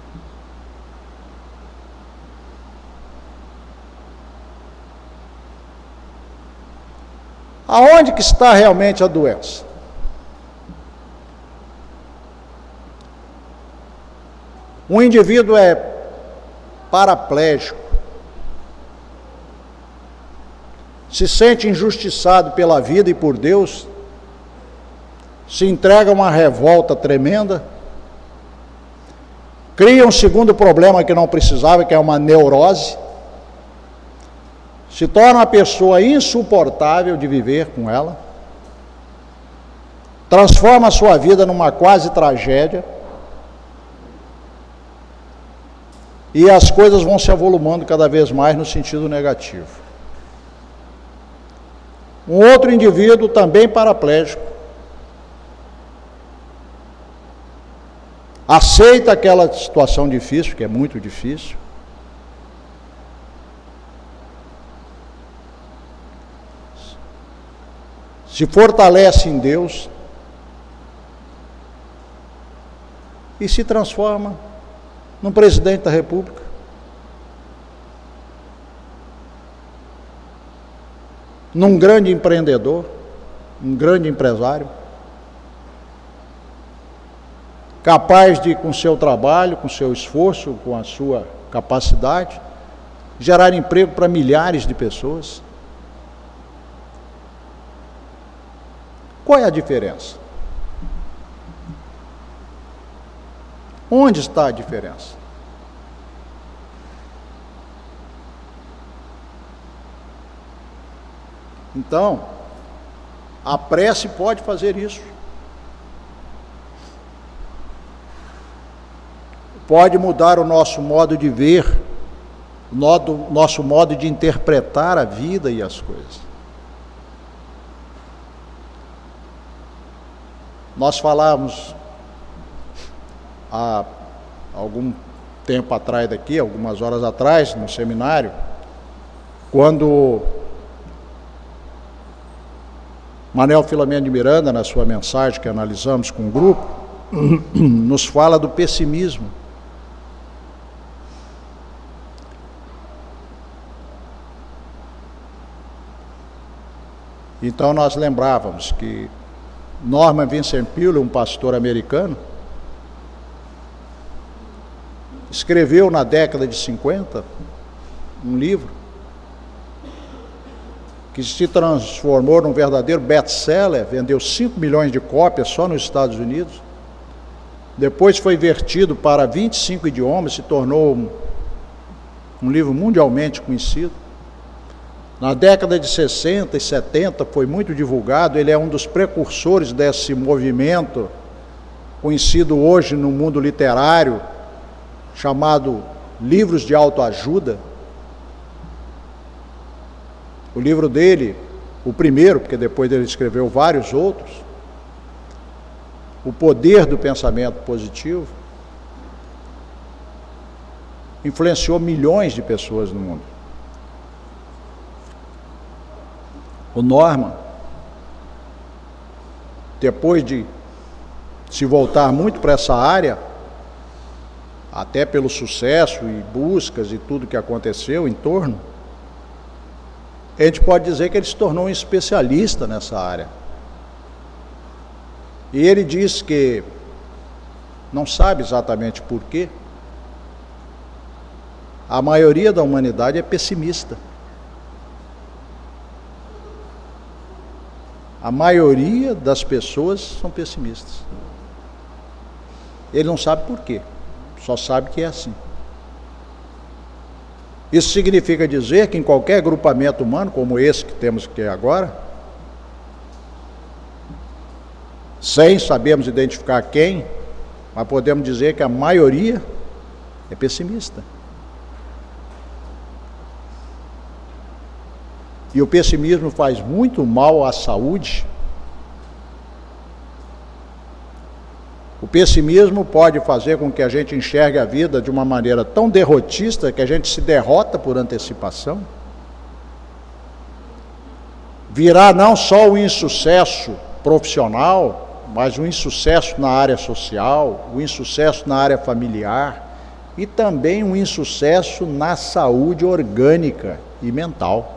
Aonde que está realmente a doença? Um indivíduo é paraplégico, se sente injustiçado pela vida e por Deus, se entrega a uma revolta tremenda, cria um segundo problema que não precisava, que é uma neurose, se torna uma pessoa insuportável de viver com ela, transforma a sua vida numa quase tragédia, e as coisas vão se avolumando cada vez mais no sentido negativo. Um outro indivíduo, também paraplégico, aceita aquela situação difícil, que é muito difícil, se fortalece em Deus e se transforma num presidente da República. Num grande empreendedor, um grande empresário, capaz de, com seu trabalho, com seu esforço, com a sua capacidade, gerar emprego para milhares de pessoas. Qual é a diferença? Onde está a diferença? Então, a prece pode fazer isso. Pode mudar o nosso modo de ver, o nosso modo de interpretar a vida e as coisas. Nós falávamos há algum tempo atrás daqui, algumas horas atrás, no seminário, quando Manuel Filomeno de Miranda, na sua mensagem que analisamos com o grupo, nos fala do pessimismo. Então nós lembrávamos que Norman Vincent Peale, um pastor americano, escreveu na década de cinquenta um livro que se transformou num verdadeiro best-seller, vendeu cinco milhões de cópias só nos Estados Unidos, depois foi vertido para vinte e cinco idiomas, se tornou um, um livro mundialmente conhecido. Na década de sessenta e setenta foi muito divulgado, ele é um dos precursores desse movimento, conhecido hoje no mundo literário, chamado livros de autoajuda. O livro dele, o primeiro, porque depois ele escreveu vários outros, O Poder do Pensamento Positivo, influenciou milhões de pessoas no mundo. O Norman, depois de se voltar muito para essa área, até pelo sucesso e buscas e tudo que aconteceu em torno, a gente pode dizer que ele se tornou um especialista nessa área. E ele diz que não sabe exatamente por quê, a maioria da humanidade é pessimista. A maioria das pessoas são pessimistas. Ele não sabe por quê, só sabe que é assim. Isso significa dizer que em qualquer agrupamento humano, como esse que temos aqui agora, sem sabermos identificar quem, mas podemos dizer que a maioria é pessimista. E o pessimismo faz muito mal à saúde. O pessimismo pode fazer com que a gente enxergue a vida de uma maneira tão derrotista que a gente se derrota por antecipação. Virá não só o insucesso profissional, mas o insucesso na área social, o insucesso na área familiar e também um insucesso na saúde orgânica e mental.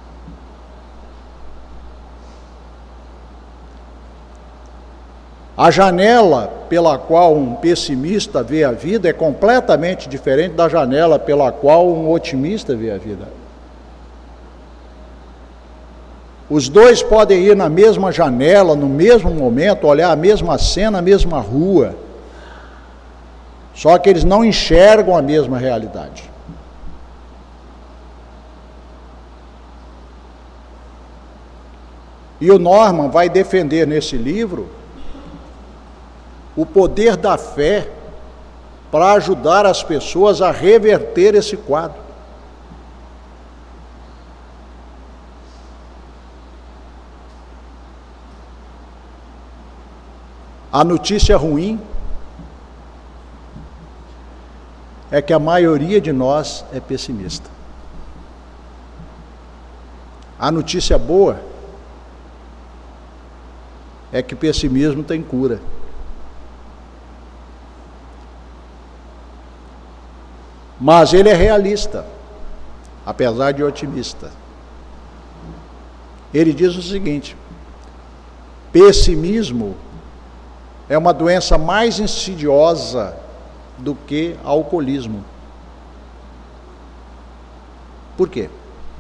A janela pela qual um pessimista vê a vida é completamente diferente da janela pela qual um otimista vê a vida. Os dois podem ir na mesma janela, no mesmo momento, olhar a mesma cena, a mesma rua. Só que eles não enxergam a mesma realidade. E o Norman vai defender nesse livro o poder da fé para ajudar as pessoas a reverter esse quadro. A notícia ruim é que a maioria de nós é pessimista. A notícia boa é que o pessimismo tem cura. Mas ele é realista, apesar de otimista. Ele diz o seguinte: pessimismo é uma doença mais insidiosa do que alcoolismo. Por quê?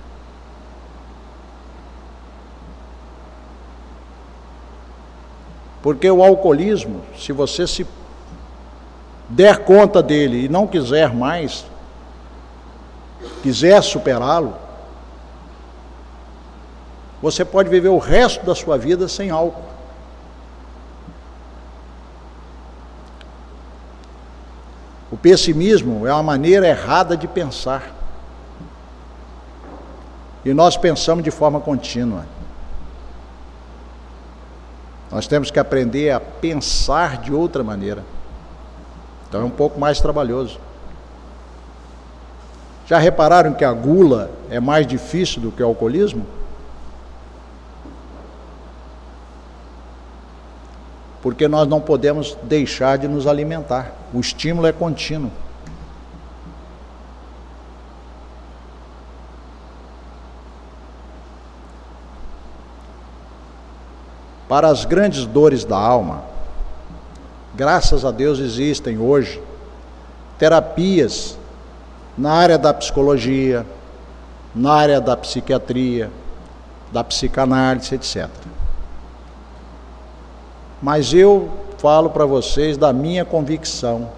Porque o alcoolismo, se você se der conta dele e não quiser mais, quiser superá-lo, você pode viver o resto da sua vida sem álcool. O pessimismo é uma maneira errada de pensar. E nós pensamos de forma contínua. Nós temos que aprender a pensar de outra maneira. Então é um pouco mais trabalhoso. Já repararam que a gula é mais difícil do que o alcoolismo? Porque nós não podemos deixar de nos alimentar. O estímulo é contínuo. Para as grandes dores da alma, graças a Deus existem hoje terapias na área da psicologia, na área da psiquiatria, da psicanálise, etcétera. Mas eu falo para vocês da minha convicção.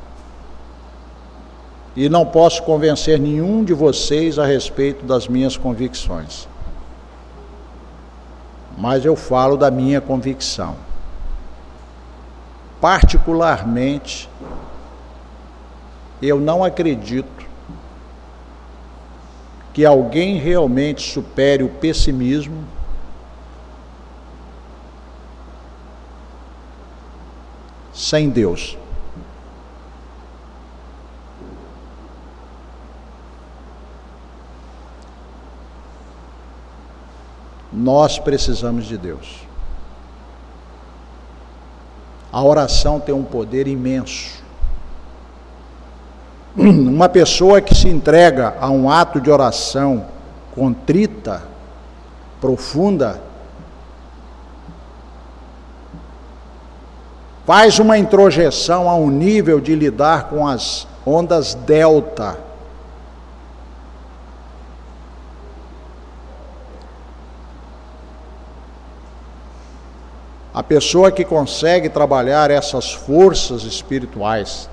E não posso convencer nenhum de vocês a respeito das minhas convicções. Mas eu falo da minha convicção. Particularmente, eu não acredito que alguém realmente supere o pessimismo sem Deus. Nós precisamos de Deus. A oração tem um poder imenso. Uma pessoa que se entrega a um ato de oração contrita, profunda, faz uma introjeção a um nível de lidar com as ondas delta. A pessoa que consegue trabalhar essas forças espirituais,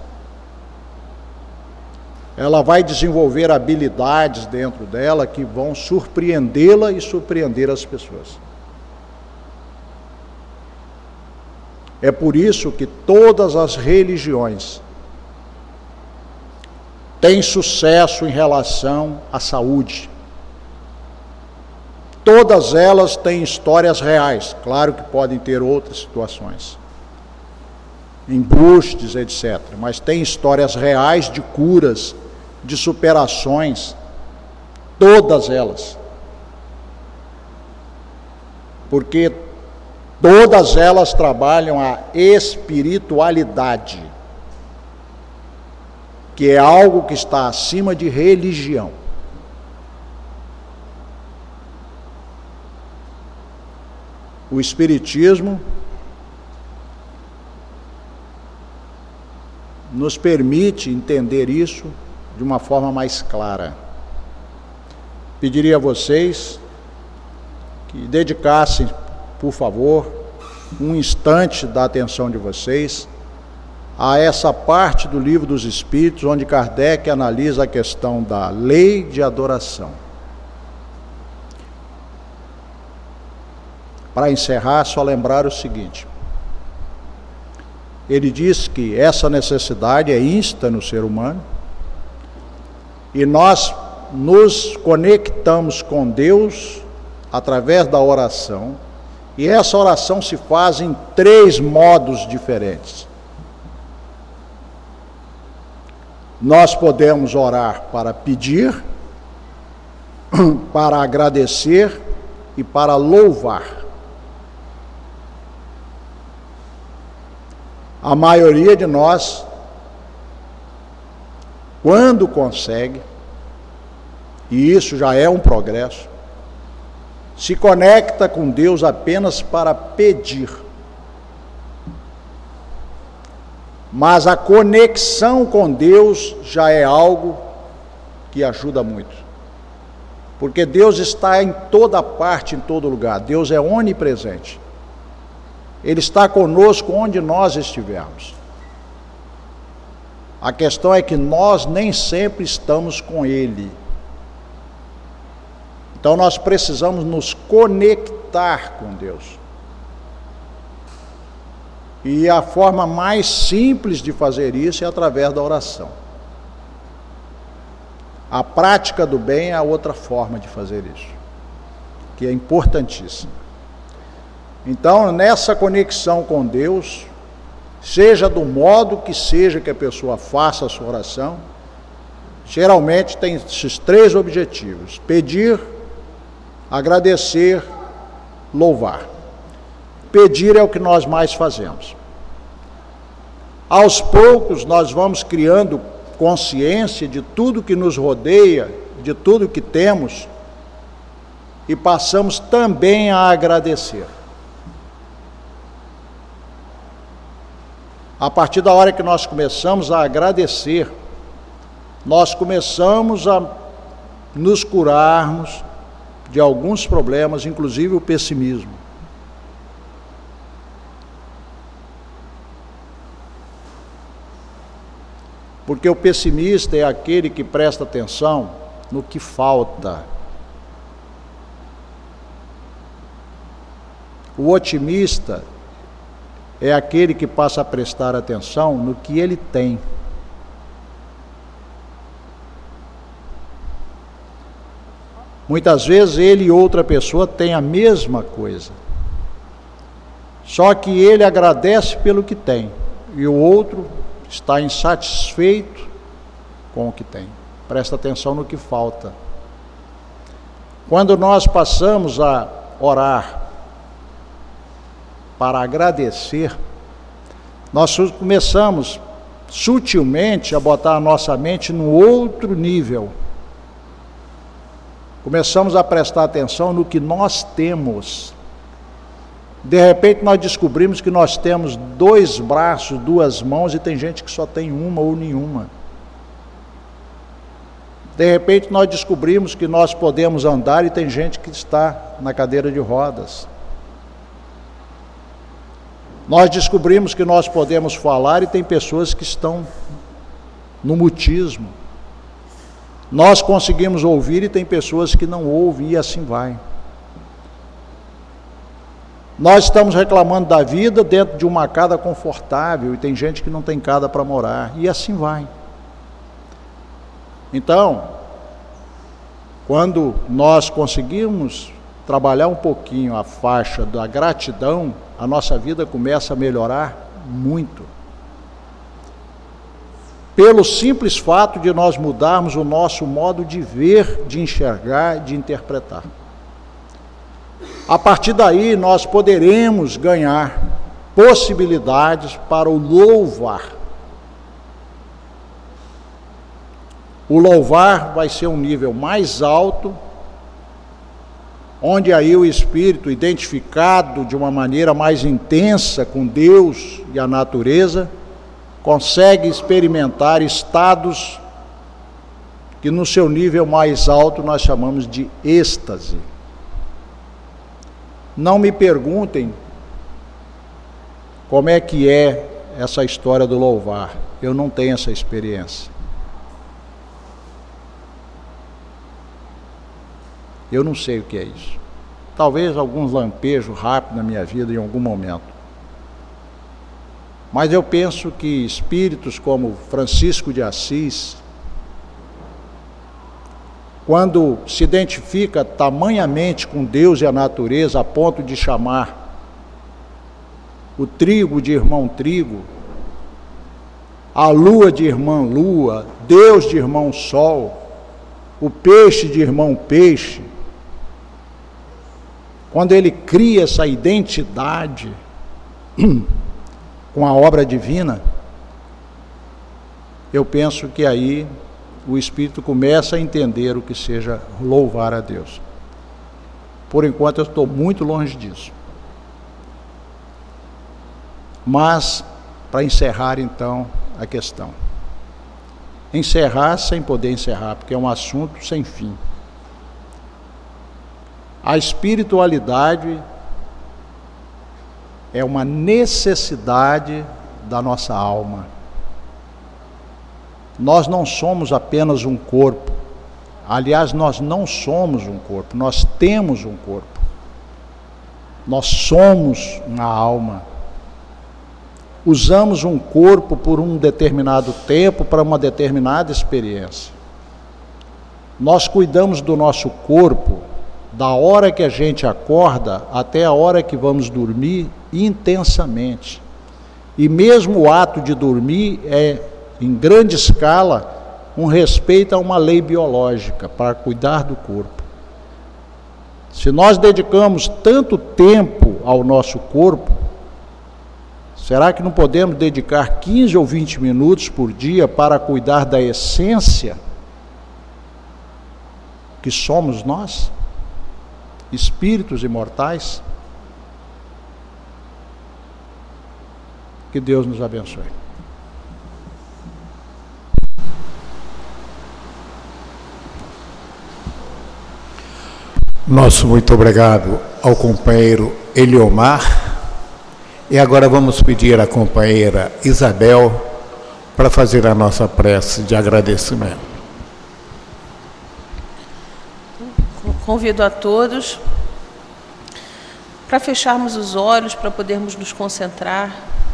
ela vai desenvolver habilidades dentro dela que vão surpreendê-la e surpreender as pessoas. É por isso que todas as religiões têm sucesso em relação à saúde. Todas elas têm histórias reais, claro que podem ter outras situações, embustes, etcétera, mas tem histórias reais de curas, de superações, todas elas. Porque todas elas trabalham a espiritualidade, que é algo que está acima de religião. O Espiritismo nos permite entender isso de uma forma mais clara. Pediria a vocês que dedicassem, por favor, um instante da atenção de vocês a essa parte do Livro dos Espíritos, onde Kardec analisa a questão da lei de adoração. Para encerrar, só lembrar o seguinte: ele diz que essa necessidade é insta no ser humano e nós nos conectamos com Deus através da oração, e essa oração se faz em três modos diferentes. Nós podemos orar para pedir, para agradecer e para louvar. A maioria de nós, quando consegue, e isso já é um progresso, se conecta com Deus apenas para pedir. Mas a conexão com Deus já é algo que ajuda muito. Porque Deus está em toda parte, em todo lugar. Deus é onipresente. Ele está conosco onde nós estivermos. A questão é que nós nem sempre estamos com Ele. Então nós precisamos nos conectar com Deus. E a forma mais simples de fazer isso é através da oração. A prática do bem é a outra forma de fazer isso, que é importantíssima. Então, nessa conexão com Deus, seja do modo que seja que a pessoa faça a sua oração, geralmente tem esses três objetivos: pedir, agradecer, louvar. Pedir é o que nós mais fazemos. Aos poucos nós vamos criando consciência de tudo que nos rodeia, de tudo que temos, e passamos também a agradecer. A partir da hora que nós começamos a agradecer, nós começamos a nos curarmos de alguns problemas, inclusive o pessimismo. Porque o pessimista é aquele que presta atenção no que falta. O otimista é aquele que passa a prestar atenção no que ele tem. Muitas vezes ele e outra pessoa têm a mesma coisa, só que ele agradece pelo que tem e o outro está insatisfeito com o que tem. Presta atenção no que falta. Quando nós passamos a orar para agradecer, nós começamos sutilmente a botar a nossa mente no outro nível. Começamos a prestar atenção no que nós temos. De repente nós descobrimos que nós temos dois braços, duas mãos, e tem gente que só tem uma ou nenhuma. De repente nós descobrimos que nós podemos andar e tem gente que está na cadeira de rodas. Nós descobrimos que nós podemos falar e tem pessoas que estão no mutismo. Nós conseguimos ouvir e tem pessoas que não ouvem, e assim vai. Nós estamos reclamando da vida dentro de uma casa confortável e tem gente que não tem casa para morar, e assim vai. Então, quando nós conseguimos trabalhar um pouquinho a faixa da gratidão, a nossa vida começa a melhorar muito. Pelo simples fato de nós mudarmos o nosso modo de ver, de enxergar, de interpretar. A partir daí, nós poderemos ganhar possibilidades para o louvar. O louvar vai ser um nível mais alto, onde aí o espírito, identificado de uma maneira mais intensa com Deus e a natureza, consegue experimentar estados que no seu nível mais alto nós chamamos de êxtase. Não me perguntem como é que é essa história do louvar, eu não tenho essa experiência. Eu não sei o que é isso. Talvez alguns lampejos rápidos na minha vida em algum momento. Mas eu penso que espíritos como Francisco de Assis, quando se identifica tamanhamente com Deus e a natureza a ponto de chamar o trigo de irmão trigo, a lua de irmã lua, Deus de irmão sol, o peixe de irmão peixe, quando ele cria essa identidade com a obra divina, eu penso que aí o espírito começa a entender o que seja louvar a Deus. Por enquanto eu estou muito longe disso. Mas, para encerrar então a questão. Encerrar sem poder encerrar, porque é um assunto sem fim. A espiritualidade é uma necessidade da nossa alma. Nós não somos apenas um corpo. Aliás, nós não somos um corpo, nós temos um corpo. Nós somos uma alma. Usamos um corpo por um determinado tempo, para uma determinada experiência. Nós cuidamos do nosso corpo da hora que a gente acorda até a hora que vamos dormir intensamente. E mesmo o ato de dormir é, em grande escala, um respeito a uma lei biológica para cuidar do corpo. Se nós dedicamos tanto tempo ao nosso corpo, será que não podemos dedicar quinze ou vinte minutos por dia para cuidar da essência que somos nós? Espíritos imortais? Que Deus nos abençoe. Nosso muito obrigado ao companheiro Eliomar. E agora vamos pedir à companheira Isabel para fazer a nossa prece de agradecimento. Convido a todos para fecharmos os olhos, para podermos nos concentrar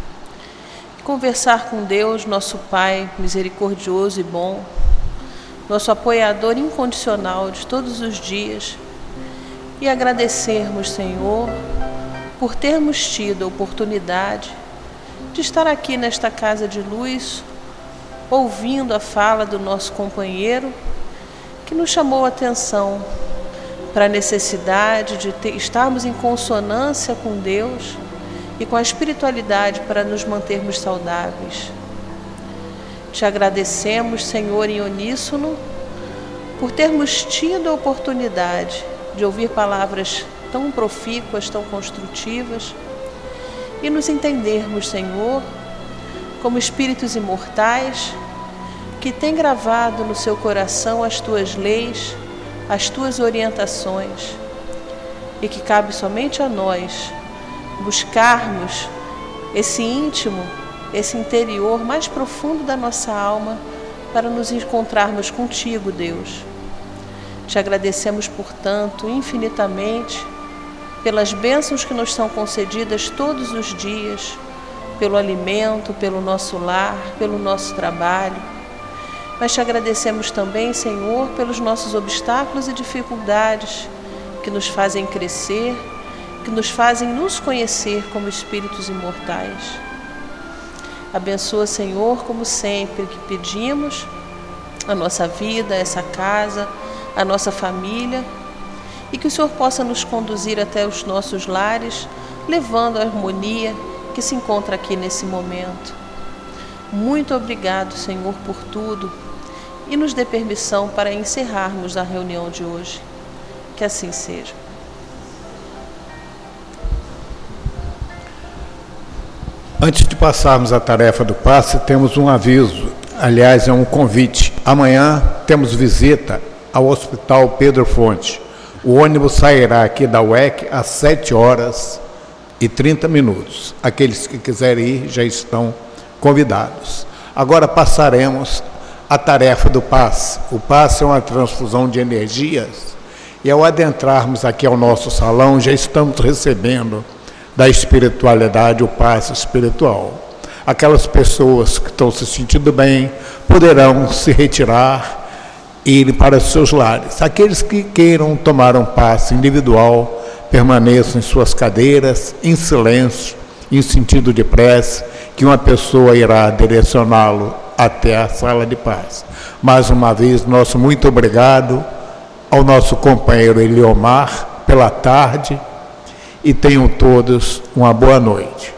e conversar com Deus, nosso Pai misericordioso e bom, nosso apoiador incondicional de todos os dias, e agradecermos, Senhor, por termos tido a oportunidade de estar aqui nesta casa de luz, ouvindo a fala do nosso companheiro, que nos chamou a atenção para a necessidade de ter, estarmos em consonância com Deus e com a espiritualidade para nos mantermos saudáveis. Te agradecemos, Senhor, em uníssono, por termos tido a oportunidade de ouvir palavras tão profícuas, tão construtivas, e nos entendermos, Senhor, como espíritos imortais que têm gravado no seu coração as tuas leis, as tuas orientações, e que cabe somente a nós buscarmos esse íntimo, esse interior mais profundo da nossa alma para nos encontrarmos contigo, Deus. Te agradecemos, portanto, infinitamente pelas bênçãos que nos são concedidas todos os dias, pelo alimento, pelo nosso lar, pelo nosso trabalho. Mas te agradecemos também, Senhor, pelos nossos obstáculos e dificuldades que nos fazem crescer, que nos fazem nos conhecer como espíritos imortais. Abençoa, Senhor, como sempre que pedimos, a nossa vida, essa casa, a nossa família, e que o Senhor possa nos conduzir até os nossos lares, levando a harmonia que se encontra aqui nesse momento. Muito obrigado, Senhor, por tudo, e nos dê permissão para encerrarmos a reunião de hoje. Que assim seja. Antes de passarmos à tarefa do passe, temos um aviso, aliás, é um convite. Amanhã temos visita ao Hospital Pedro Fonte. O ônibus sairá aqui da U E C às sete horas e trinta minutos. Aqueles que quiserem ir já estão convidados. Agora passaremos à tarefa do passe. O passe é uma transfusão de energias, e ao adentrarmos aqui ao nosso salão, já estamos recebendo da espiritualidade o passe espiritual. Aquelas pessoas que estão se sentindo bem poderão se retirar e ir para os seus lares. Aqueles que queiram tomar um passe individual, permaneçam em suas cadeiras, em silêncio, em sentido de prece, que uma pessoa irá direcioná-lo até a sala de paz. Mais uma vez, nosso muito obrigado ao nosso companheiro Eliomar pela tarde, e tenham todos uma boa noite.